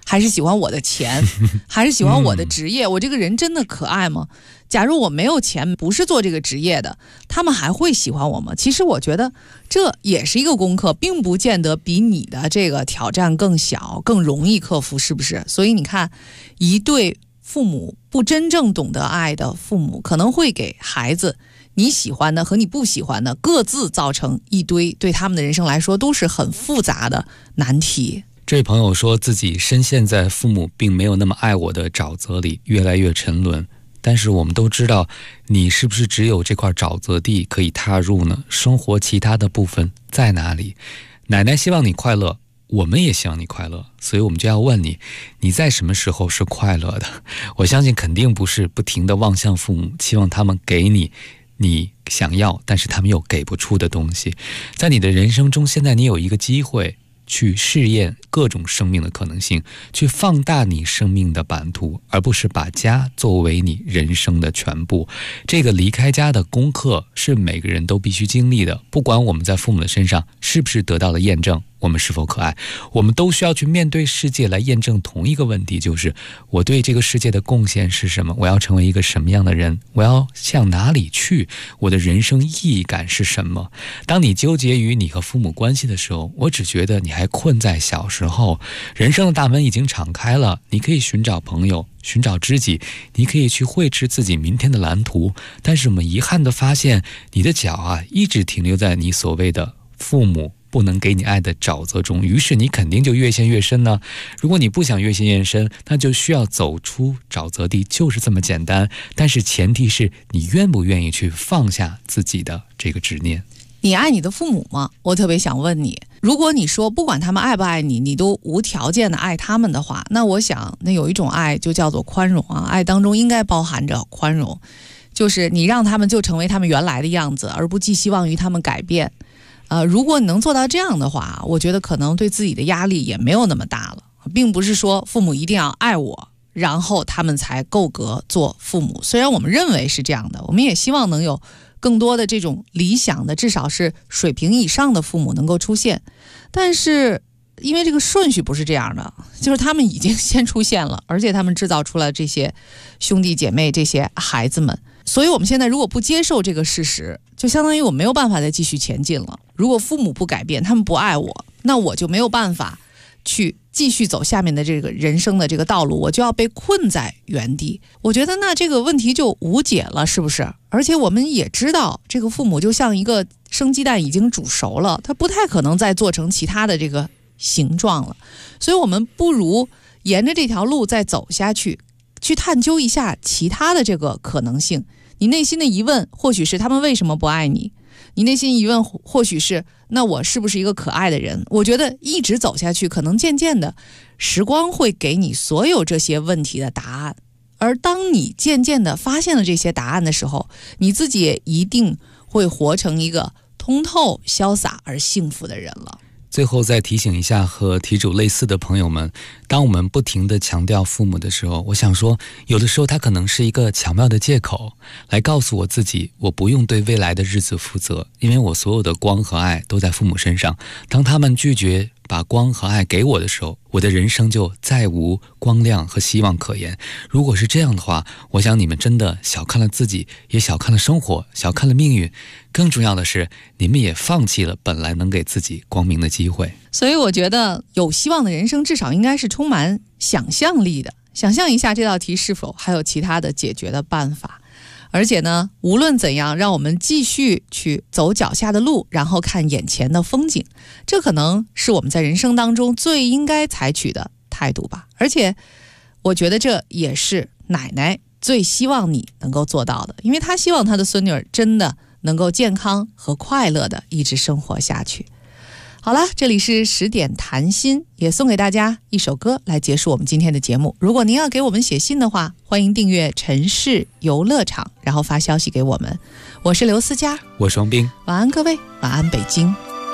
还是喜欢我的钱，还是喜欢我的职业？我这个人真的可爱吗？假如我没有钱，不是做这个职业的，他们还会喜欢我吗？其实我觉得这也是一个功课，并不见得比你的这个挑战更小，更容易克服，是不是？所以你看，一对父母不真正懂得爱的父母，可能会给孩子你喜欢的和你不喜欢的各自造成一堆对他们的人生来说都是很复杂的难题。
这位朋友说自己深陷在父母并没有那么爱我的沼泽里，越来越沉沦。但是我们都知道，你是不是只有这块沼泽地可以踏入呢？生活其他的部分在哪里？奶奶希望你快乐，我们也希望你快乐，所以我们就要问你，你在什么时候是快乐的？我相信肯定不是不停地望向父母，期望他们给你你想要但是他们又给不出的东西。在你的人生中，现在你有一个机会去试验各种生命的可能性，去放大你生命的版图，而不是把家作为你人生的全部。这个离开家的功课是每个人都必须经历的，不管我们在父母的身上是不是得到了验证，我们是否可爱，我们都需要去面对世界来验证同一个问题，就是我对这个世界的贡献是什么？我要成为一个什么样的人？我要向哪里去？我的人生意义感是什么？当你纠结于你和父母关系的时候，我只觉得你还困在小时候，人生的大门已经敞开了，你可以寻找朋友，寻找知己，你可以去绘制自己明天的蓝图。但是我们遗憾地发现，你的脚一直停留在你所谓的父母不能给你爱的沼泽中，于是你肯定就越陷越深呢。如果你不想越陷越深，那就需要走出沼泽地，就是这么简单。但是前提是你愿不愿意去放下自己的这个执念。
你爱你的父母吗？我特别想问你，如果你说不管他们爱不爱你，你都无条件的爱他们的话，那我想那有一种爱就叫做宽容啊，爱当中应该包含着宽容，就是你让他们就成为他们原来的样子，而不寄希望于他们改变。如果你能做到这样的话，我觉得可能对自己的压力也没有那么大了，并不是说父母一定要爱我，然后他们才够格做父母。虽然我们认为是这样的，我们也希望能有更多的这种理想的，至少是水平以上的父母能够出现，但是因为这个顺序不是这样的，就是他们已经先出现了，而且他们制造出了这些兄弟姐妹，这些孩子们。所以我们现在如果不接受这个事实，就相当于我没有办法再继续前进了。如果父母不改变，他们不爱我，那我就没有办法去继续走下面的这个人生的这个道路，我就要被困在原地。我觉得那这个问题就无解了，是不是？而且我们也知道，这个父母就像一个生鸡蛋已经煮熟了，他不太可能再做成其他的这个形状了。所以我们不如沿着这条路再走下去，去探究一下其他的这个可能性。你内心的疑问或许是他们为什么不爱你，你内心疑问或许是那我是不是一个可爱的人。我觉得一直走下去，可能渐渐的时光会给你所有这些问题的答案，而当你渐渐的发现了这些答案的时候，你自己也一定会活成一个通透潇洒而幸福的人了。
最后再提醒一下和题主类似的朋友们，当我们不停地强调父母的时候，我想说有的时候它可能是一个巧妙的借口，来告诉我自己我不用对未来的日子负责，因为我所有的光和爱都在父母身上。当他们拒绝把光和爱给我的时候，我的人生就再无光亮和希望可言。如果是这样的话，我想你们真的小看了自己，也小看了生活，小看了命运。更重要的是，你们也放弃了本来能给自己光明的机会。
所以我觉得有希望的人生至少应该是充满想象力的。想象一下这道题是否还有其他的解决的办法。而且呢，无论怎样，让我们继续去走脚下的路，然后看眼前的风景，这可能是我们在人生当中最应该采取的态度吧。而且我觉得这也是奶奶最希望你能够做到的，因为她希望她的孙女儿真的能够健康和快乐的一直生活下去。好了，这里是10点谈心，也送给大家一首歌来结束我们今天的节目。如果您要给我们写信的话，欢迎订阅城市游乐场，然后发消息给我们。我是刘思佳，
我是王斌，
晚安各位，晚安北京。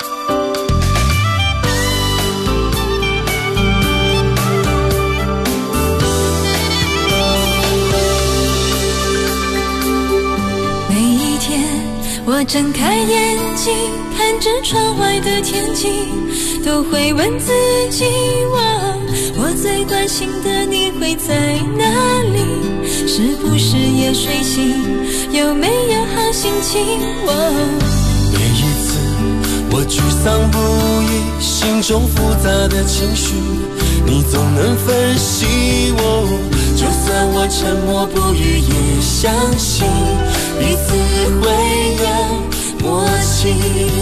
每一天我睁开眼睛，看着窗外的天气，都会问自己，我最关关心的你会在哪里？是不是也睡醒？有没有好心情？
每一次我沮丧不已，心中复杂的情绪，你总能分析我。就算我沉默不语，也相信彼此会有默契。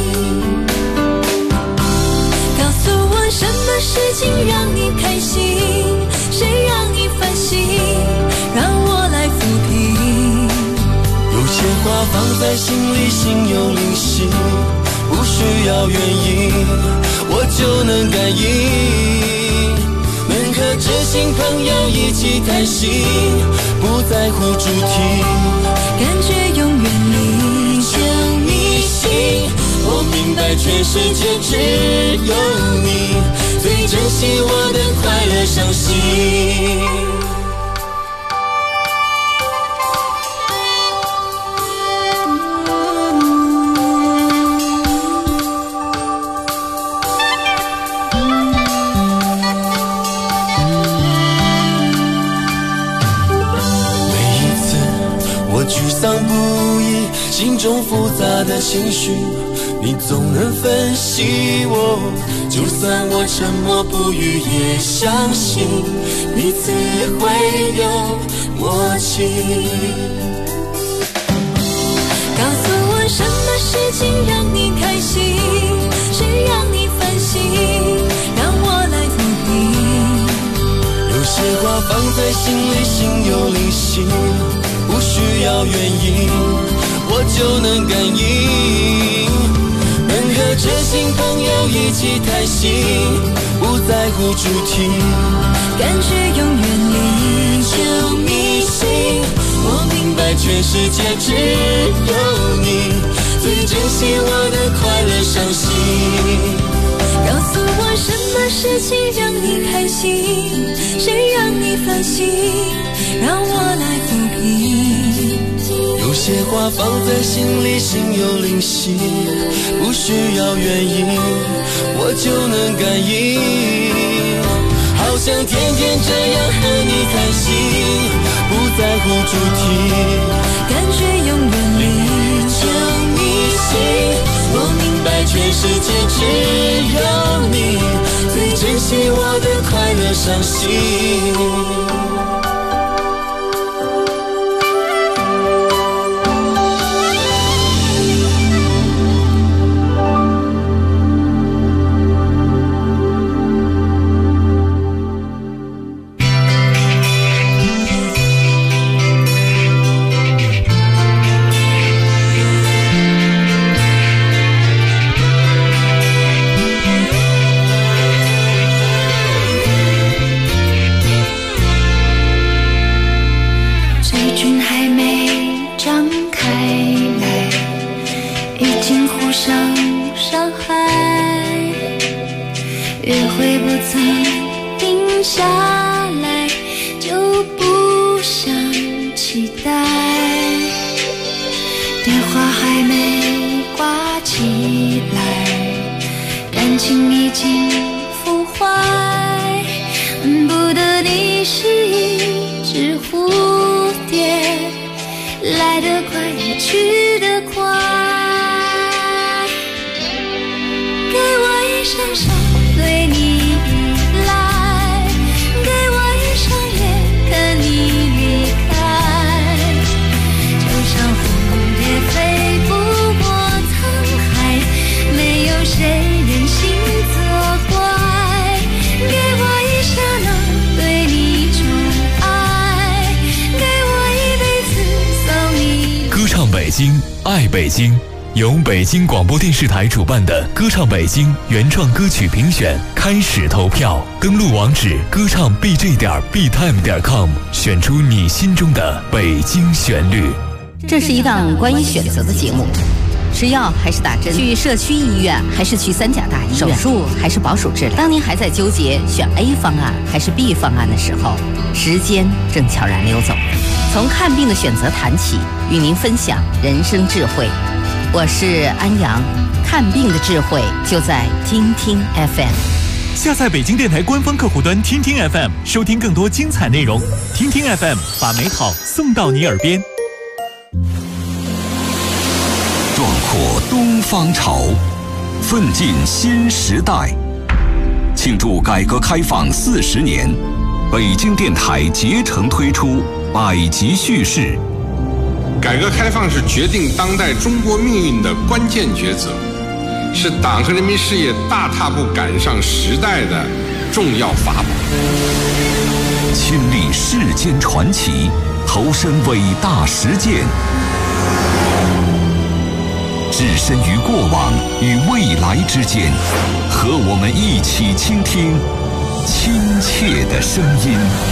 告诉我什么事情让你开心，谁让你烦心，让我来抚平。
有些话放在心里，心有灵犀，不需要原因，我就能感应。能和知心朋友一起谈心，不在乎主题，
感觉永远离
就迷信。我明白全世界只有你最珍惜我的快乐伤心。沮丧不已，心中复杂的情绪，你总能分析我。就算我沉默不语，也相信彼此会有默契。
告诉我什么事情让你开心，谁让你烦心，让我来抚平。
有些话放在心里，心有灵犀，不需要原因，我就能感应。能和知心朋友一起谈心，不在乎主题，
感觉永远离
就迷信。我明白全世界只有你最珍惜我的快乐伤心。
告诉我什么事情让你开心，谁让你烦心，让我来抚平。
有些话放在心里，心有灵犀，不需要原因，我就能感应。好想天天这样和你谈心，不在乎主题，
感觉永远离
就迷信。我明白全世界只有你最珍惜我的快乐伤心。
爱北京，由北京广播电视台主办的歌唱北京原创歌曲评选开始投票，登录网址歌唱 bj.btime.com， 选出你心中的北京旋律。
这是一档关于选择的节目，吃药还是打针，去社区医院还是去三甲大医院，手术还是保守治疗。当您还在纠结选 A 方案还是 B 方案的时候，时间正悄然溜走。从看病的选择谈起，与您分享人生智慧。我是安阳，看病的智慧就在听听 FM。
下载北京电台官方客户端听听 FM， 收听更多精彩内容。听听 FM， 把美好送到你耳边。
壮阔东方潮，奋进新时代。庆祝改革开放40年，北京电台竭诚推出百集叙事。
改革开放是决定当代中国命运的关键抉择，是党和人民事业大踏步赶上时代的重要法宝。
亲历世间传奇，投身伟大实践，置身于过往与未来之间，和我们一起倾听亲切的声音。